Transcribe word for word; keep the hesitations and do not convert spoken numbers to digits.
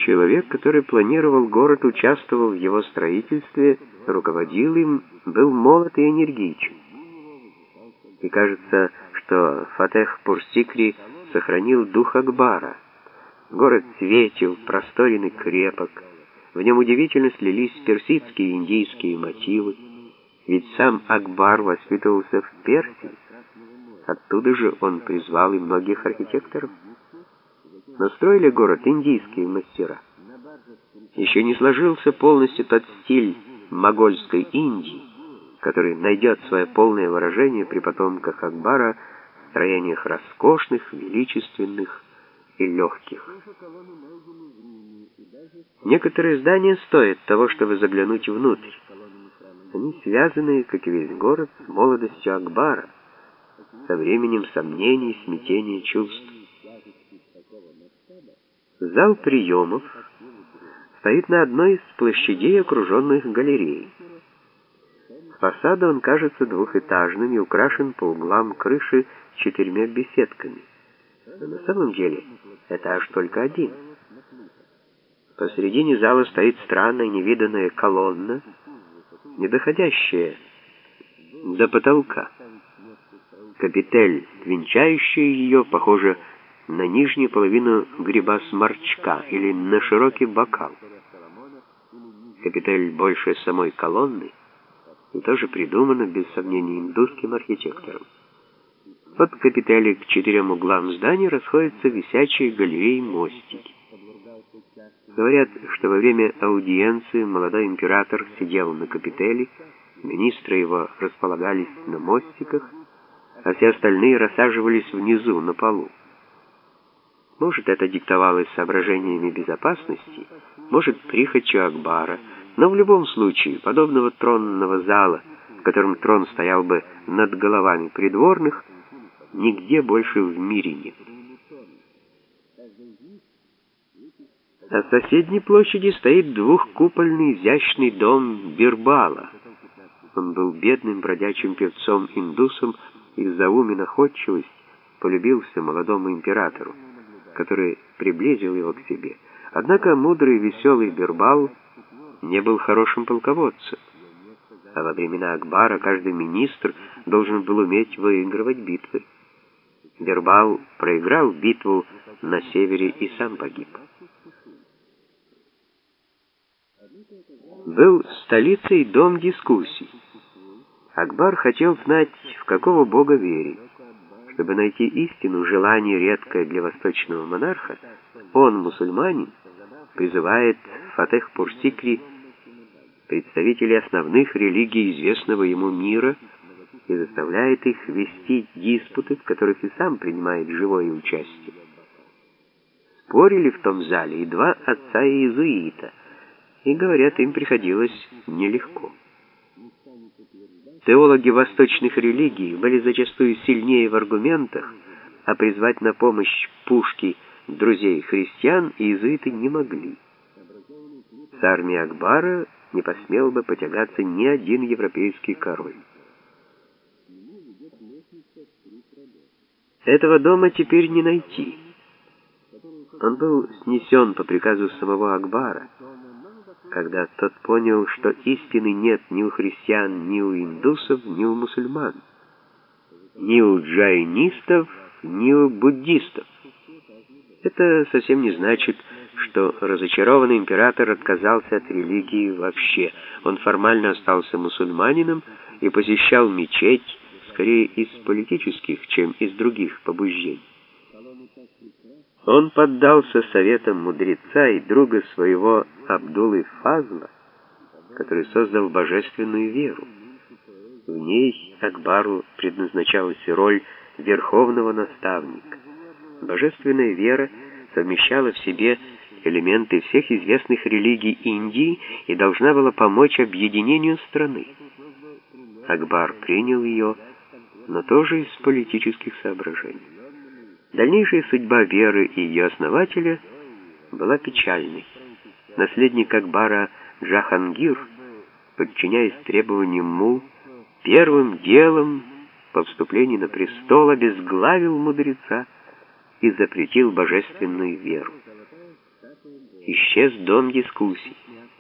Человек, который планировал город, участвовал в его строительстве, руководил им, был молод и энергичен. И кажется, что Фатех Пурсикри сохранил дух Акбара. Город светил, просторен и крепок. В нем удивительно слились персидские и индийские мотивы. Ведь сам Акбар воспитывался в Персии. Оттуда же он призвал и многих архитекторов. Настроили город индийские мастера. Еще не сложился полностью тот стиль могольской Индии, который найдет свое полное выражение при потомках Акбара в строениях роскошных, величественных и легких. Некоторые здания стоят того, чтобы заглянуть внутрь. Они связаны, как и весь город, с молодостью Акбара, со временем сомнений, смятения чувств. Зал приемов стоит на одной из площадей, окруженных галерей. С фасада он кажется двухэтажным и украшен по углам крыши четырьмя беседками. Но на самом деле этаж только один. Посредине зала стоит странная невиданная колонна, не доходящая до потолка. Капитель, венчающая ее, похоже на нижнюю половину гриба сморчка или на широкий бокал. Капитель больше самой колонны и тоже придумана, без сомнения, индусским архитектором. От капители к четырем углам здания расходятся висячие галереи мостики. Говорят, что во время аудиенции молодой император сидел на капители, министры его располагались на мостиках, а все остальные рассаживались внизу, на полу. Может, это диктовалось соображениями безопасности, может, прихотью Акбара, но в любом случае подобного тронного зала, в котором трон стоял бы над головами придворных, нигде больше в мире нет. На соседней площади стоит двухкупольный изящный дом Бирбала. Он был бедным бродячим певцом-индусом и за ум и находчивость полюбился молодому императору, который приблизил его к себе. Однако мудрый и веселый Бирбал не был хорошим полководцем, а во времена Акбара каждый министр должен был уметь выигрывать битвы. Бирбал проиграл битву на севере и сам погиб. Был столицей дом дискуссий. Акбар хотел знать, в какого бога верить. Чтобы найти истину, желание редкое для восточного монарха, он, мусульманин, призывает Фатех Пурсикри представителей основных религий известного ему мира и заставляет их вести диспуты, в которых и сам принимает живое участие. Спорили в том зале и два отца-иезуита, и, говорят, им приходилось нелегко. Теологи восточных религий были зачастую сильнее в аргументах, а призвать на помощь пушки друзей христиан иезуиты не могли. С армией Акбара не посмел бы потягаться ни один европейский король. Этого дома теперь не найти. Он был снесен по приказу самого Акбара, когда тот понял, что истины нет ни у христиан, ни у индусов, ни у мусульман, ни у джайнистов, ни у буддистов. Это совсем не значит, что разочарованный император отказался от религии вообще. Он формально остался мусульманином и посещал мечеть скорее из политических, чем из других побуждений. Он поддался советам мудреца и друга своего Абдуллы Фазла, который создал божественную веру. В ней Акбару предназначалась роль верховного наставника. Божественная вера совмещала в себе элементы всех известных религий Индии и должна была помочь объединению страны. Акбар принял ее, но тоже из политических соображений. Дальнейшая судьба веры и ее основателя была печальной. Наследник Акбара Джахангир, подчиняясь требованиям мул, первым делом по вступлении на престол обезглавил мудреца и запретил божественную веру. исчез дом дискуссий.